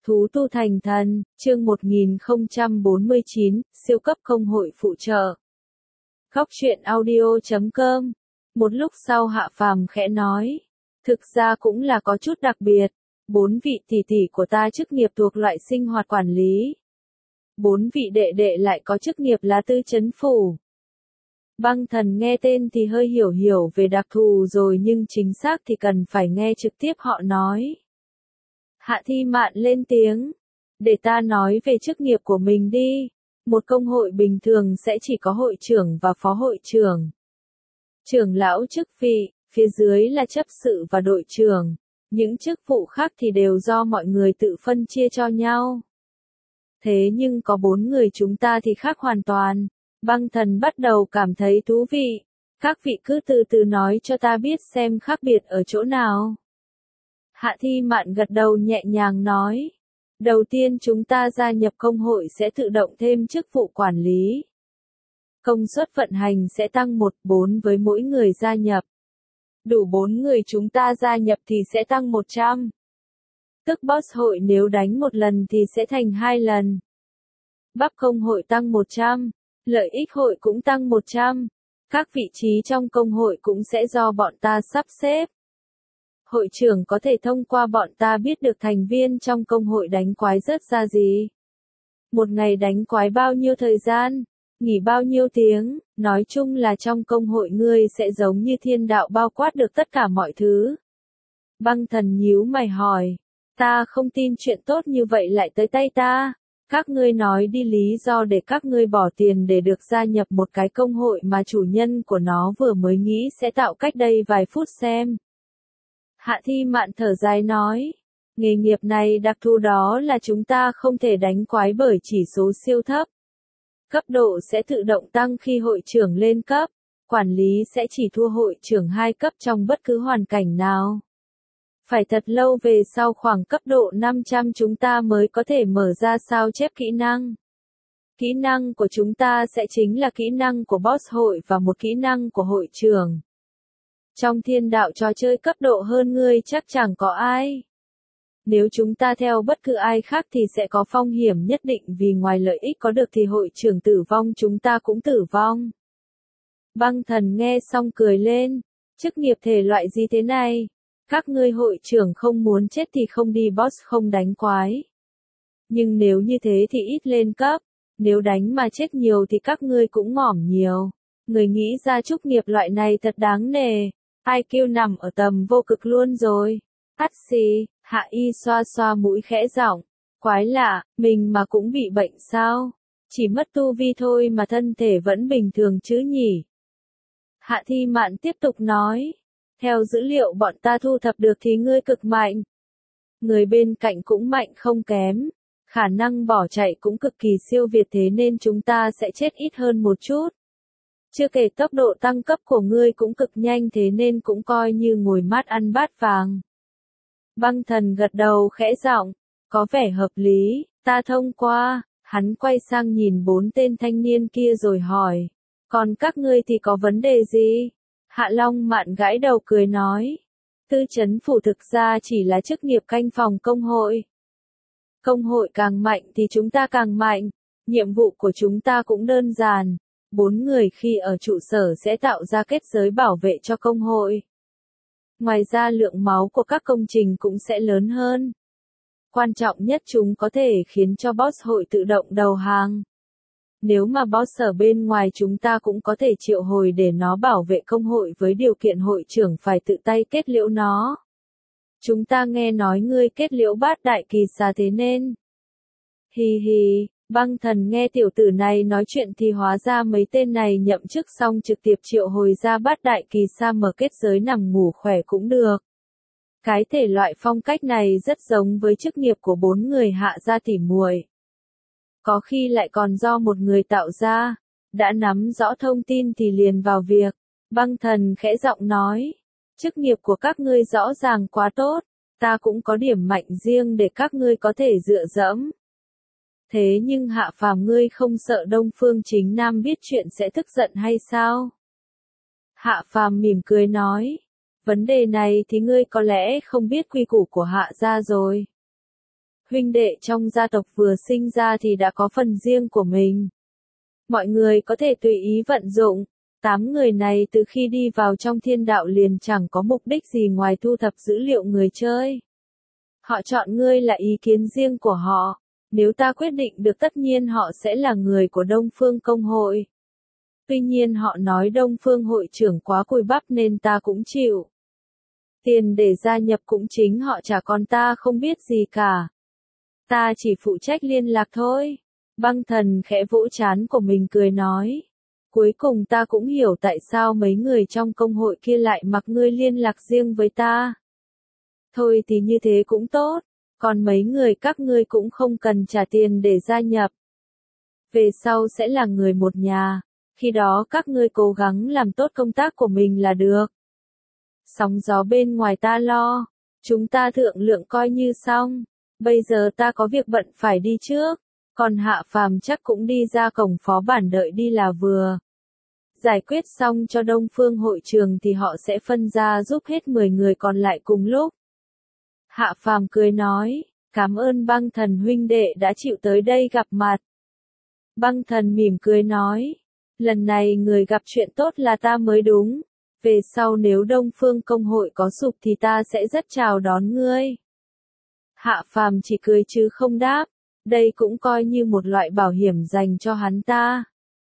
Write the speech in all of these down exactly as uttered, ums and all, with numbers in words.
Thú tu thành thần, chương một nghìn không trăm bốn mươi chín, siêu cấp công hội phụ trợ. Góc truyện audio chấm com. Một lúc sau Hạ Phàm khẽ nói, thực ra cũng là có chút đặc biệt, bốn vị tỷ tỷ của ta chức nghiệp thuộc loại sinh hoạt quản lý. Bốn vị đệ đệ lại có chức nghiệp là tư trấn phủ. Băng Thần nghe tên thì hơi hiểu hiểu về đặc thù rồi nhưng chính xác thì cần phải nghe trực tiếp họ nói. Hạ Thi Mạn lên tiếng, để ta nói về chức nghiệp của mình đi. Một công hội bình thường sẽ chỉ có hội trưởng và phó hội trưởng. Trưởng lão chức vị, phía dưới là chấp sự và đội trưởng. Những chức vụ khác thì đều do mọi người tự phân chia cho nhau. Thế nhưng có bốn người chúng ta thì khác hoàn toàn. Băng Thần bắt đầu cảm thấy thú vị. Các vị cứ từ từ nói cho ta biết xem khác biệt ở chỗ nào. Hạ Thi Mạn gật đầu nhẹ nhàng nói. Đầu tiên chúng ta gia nhập công hội sẽ tự động thêm chức vụ quản lý. Công suất vận hành sẽ tăng một bốn với mỗi người gia nhập. Đủ bốn người chúng ta gia nhập thì sẽ tăng một trăm. Tức boss hội nếu đánh một lần thì sẽ thành hai lần. Bắp công hội tăng một trăm. Lợi ích hội cũng tăng một trăm. Các vị trí trong công hội cũng sẽ do bọn ta sắp xếp. Hội trưởng có thể thông qua bọn ta biết được thành viên trong công hội đánh quái rớt ra gì. Một ngày đánh quái bao nhiêu thời gian, nghỉ bao nhiêu tiếng, nói chung là trong công hội ngươi sẽ giống như thiên đạo bao quát được tất cả mọi thứ. Băng Thần nhíu mày hỏi, ta không tin chuyện tốt như vậy lại tới tay ta. Các ngươi nói đi lý do để các ngươi bỏ tiền để được gia nhập một cái công hội mà chủ nhân của nó vừa mới nghĩ sẽ tạo cách đây vài phút xem. Hạ Thi Mạn thở dài nói, nghề nghiệp này đặc thù đó là chúng ta không thể đánh quái bởi chỉ số siêu thấp. Cấp độ sẽ tự động tăng khi hội trưởng lên cấp, quản lý sẽ chỉ thua hội trưởng hai cấp trong bất cứ hoàn cảnh nào. Phải thật lâu về sau khoảng cấp độ năm trăm chúng ta mới có thể mở ra sao chép kỹ năng. Kỹ năng của chúng ta sẽ chính là kỹ năng của boss hội và một kỹ năng của hội trưởng. Trong thiên đạo trò chơi cấp độ hơn ngươi chắc chẳng có ai. Nếu chúng ta theo bất cứ ai khác thì sẽ có phong hiểm nhất định vì ngoài lợi ích có được thì hội trưởng tử vong chúng ta cũng tử vong. Băng Thần nghe xong cười lên, chức nghiệp thể loại gì thế này? Các ngươi hội trưởng không muốn chết thì không đi boss không đánh quái. Nhưng nếu như thế thì ít lên cấp, nếu đánh mà chết nhiều thì các ngươi cũng ngỏm nhiều. Người nghĩ ra chức nghiệp loại này thật đáng nể. i kiu nằm ở tầm vô cực luôn rồi. Hắt xì, Hạ Y xoa xoa mũi khẽ giọng. Quái lạ, mình mà cũng bị bệnh sao? Chỉ mất tu vi thôi mà thân thể vẫn bình thường chứ nhỉ? Hạ Thi Mạn tiếp tục nói. Theo dữ liệu bọn ta thu thập được thì ngươi cực mạnh. Người bên cạnh cũng mạnh không kém. Khả năng bỏ chạy cũng cực kỳ siêu việt thế nên chúng ta sẽ chết ít hơn một chút. Chưa kể tốc độ tăng cấp của ngươi cũng cực nhanh thế nên cũng coi như ngồi mát ăn bát vàng. Băng Thần gật đầu khẽ giọng, có vẻ hợp lý, ta thông qua. Hắn quay sang nhìn bốn tên thanh niên kia rồi hỏi, còn các ngươi thì có vấn đề gì? Hạ Long Mạn gãi đầu cười nói, tư trấn phủ thực ra chỉ là chức nghiệp canh phòng công hội. Công hội càng mạnh thì chúng ta càng mạnh, nhiệm vụ của chúng ta cũng đơn giản. Bốn người khi ở trụ sở sẽ tạo ra kết giới bảo vệ cho công hội. Ngoài ra lượng máu của các công trình cũng sẽ lớn hơn. Quan trọng nhất chúng có thể khiến cho boss hội tự động đầu hàng. Nếu mà boss ở bên ngoài chúng ta cũng có thể triệu hồi để nó bảo vệ công hội với điều kiện hội trưởng phải tự tay kết liễu nó. Chúng ta nghe nói ngươi kết liễu bát đại kỳ xà thế nên. Hi hi. Băng Thần nghe tiểu tử này nói chuyện thì hóa ra mấy tên này nhậm chức xong trực tiếp triệu hồi ra bát đại kỳ sa mở kết giới nằm ngủ khỏe cũng được. Cái thể loại phong cách này rất giống với chức nghiệp của bốn người Hạ gia tỉ muội. Có khi lại còn do một người tạo ra. Đã nắm rõ thông tin thì liền vào việc. Băng Thần khẽ giọng nói. Chức nghiệp của các ngươi rõ ràng quá tốt. Ta cũng có điểm mạnh riêng để các ngươi có thể dựa dẫm. Thế nhưng Hạ Phàm ngươi không sợ Đông Phương Chính Nam biết chuyện sẽ tức giận hay sao? Hạ Phàm mỉm cười nói, vấn đề này thì ngươi có lẽ không biết quy củ của Hạ gia rồi. huynh đệ trong gia tộc vừa sinh ra thì đã có phần riêng của mình. Mọi người có thể tùy ý vận dụng. Tám người này từ khi đi vào trong thiên đạo liền chẳng có mục đích gì ngoài thu thập dữ liệu người chơi. Họ chọn ngươi là ý kiến riêng của họ. Nếu ta quyết định được tất nhiên họ sẽ là người của Đông Phương Công hội. Tuy nhiên họ nói Đông Phương hội trưởng quá cùi bắp nên ta cũng chịu. Tiền để gia nhập cũng chính họ trả còn ta không biết gì cả. Ta chỉ phụ trách liên lạc thôi. Băng Thần khẽ vỗ trán của mình cười nói. Cuối cùng ta cũng hiểu tại sao mấy người trong công hội kia lại mặc ngươi liên lạc riêng với ta. Thôi thì như thế cũng tốt, còn mấy người các ngươi cũng không cần trả tiền để gia nhập. Về sau sẽ là người một nhà, khi đó các ngươi cố gắng làm tốt công tác của mình là được. Sóng gió bên ngoài ta lo, chúng ta thượng lượng coi như xong, bây giờ ta có việc bận phải đi trước, còn Hạ Phàm chắc cũng đi ra cổng phó bản đợi đi là vừa. Giải quyết xong cho Đông Phương hội trường thì họ sẽ phân ra giúp hết mười người còn lại cùng lúc. Hạ Phàm cười nói, cảm ơn Băng Thần huynh đệ đã chịu tới đây gặp mặt. Băng Thần mỉm cười nói, lần này người gặp chuyện tốt là ta mới đúng, về sau nếu Đông Phương công hội có sụp thì ta sẽ rất chào đón ngươi. Hạ Phàm chỉ cười chứ không đáp, đây cũng coi như một loại bảo hiểm dành cho hắn ta.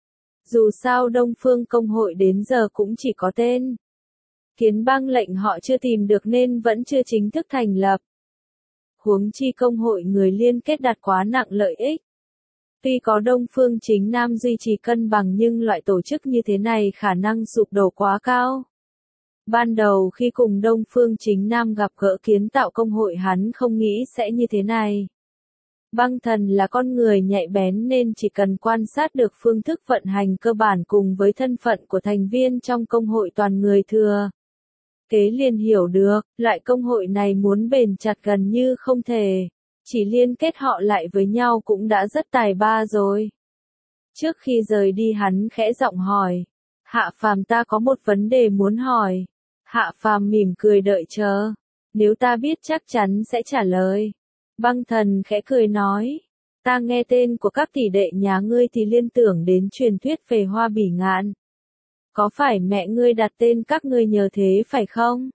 Dù sao Đông Phương công hội đến giờ cũng chỉ có tên. Kiến bang lệnh họ chưa tìm được nên vẫn chưa chính thức thành lập. Huống chi công hội người liên kết đặt quá nặng lợi ích. Tuy có Đông Phương Chính Nam duy trì cân bằng nhưng loại tổ chức như thế này khả năng sụp đổ quá cao. Ban đầu khi cùng Đông Phương Chính Nam gặp gỡ kiến tạo công hội hắn không nghĩ sẽ như thế này. Băng Thần là con người nhạy bén nên chỉ cần quan sát được phương thức vận hành cơ bản cùng với thân phận của thành viên trong công hội toàn người thừa. Kế liền hiểu được, loại công hội này muốn bền chặt gần như không thể. Chỉ liên kết họ lại với nhau cũng đã rất tài ba rồi. Trước khi rời đi hắn khẽ giọng hỏi. Hạ Phàm ta có một vấn đề muốn hỏi. Hạ Phàm mỉm cười đợi chờ. Nếu ta biết chắc chắn sẽ trả lời. Băng Thần khẽ cười nói. Ta nghe tên của các tỷ đệ nhà ngươi thì liên tưởng đến truyền thuyết về Hoa Bỉ Ngạn. Có phải mẹ ngươi đặt tên các ngươi nhờ thế phải không?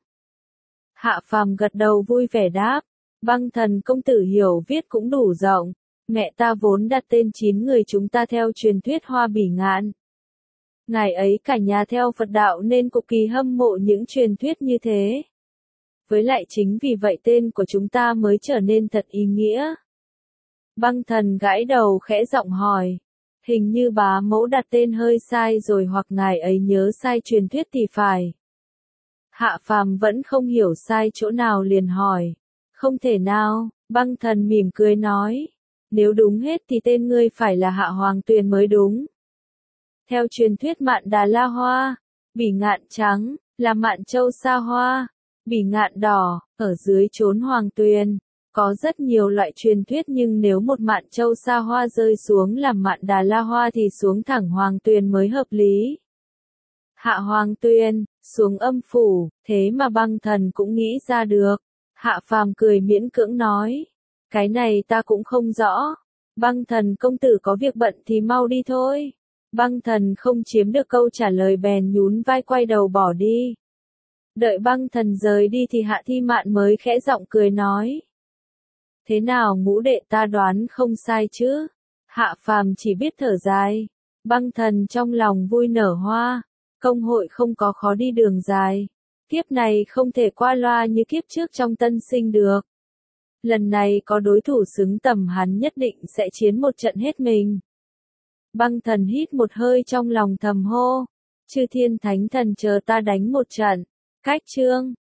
Hạ Phàm gật đầu vui vẻ đáp. Băng Thần công tử hiểu viết cũng đủ rộng. Mẹ ta vốn đặt tên chín người chúng ta theo truyền thuyết Hoa Bỉ Ngạn. Ngày ấy cả nhà theo Phật đạo nên cực kỳ hâm mộ những truyền thuyết như thế. Với lại chính vì vậy tên của chúng ta mới trở nên thật ý nghĩa. Băng Thần gãi đầu khẽ giọng hỏi. Hình như bá mẫu đặt tên hơi sai rồi hoặc ngài ấy nhớ sai truyền thuyết thì phải. Hạ Phàm vẫn không hiểu sai chỗ nào liền hỏi. Không thể nào, Băng Thần mỉm cười nói. Nếu đúng hết thì tên ngươi phải là Hạ Hoàng Tuyền mới đúng. Theo truyền thuyết Mạn Đà La Hoa, Bỉ Ngạn trắng, là Mạn Châu Sa Hoa, Bỉ Ngạn đỏ, ở dưới chốn Hoàng Tuyền. Có rất nhiều loại truyền thuyết nhưng nếu một Mạn Châu Sa Hoa rơi xuống làm Mạn Đà La Hoa thì xuống thẳng Hoàng Tuyền mới hợp lý. Hạ Hoàng Tuyền, xuống âm phủ, thế mà Băng Thần cũng nghĩ ra được. Hạ Phàm cười miễn cưỡng nói. Cái này ta cũng không rõ. Băng Thần công tử có việc bận thì mau đi thôi. Băng Thần không chiếm được câu trả lời bèn nhún vai quay đầu bỏ đi. Đợi Băng Thần rời đi thì Hạ Thi Mạn mới khẽ giọng cười nói. Thế nào ngũ đệ ta đoán không sai chứ? Hạ Phàm chỉ biết thở dài. Băng Thần trong lòng vui nở hoa. Công hội không có khó đi đường dài. Kiếp này không thể qua loa như kiếp trước trong tân sinh được. Lần này có đối thủ xứng tầm hắn nhất định sẽ chiến một trận hết mình. Băng Thần hít một hơi trong lòng thầm hô. Chư thiên thánh thần chờ ta đánh một trận. Cách chương.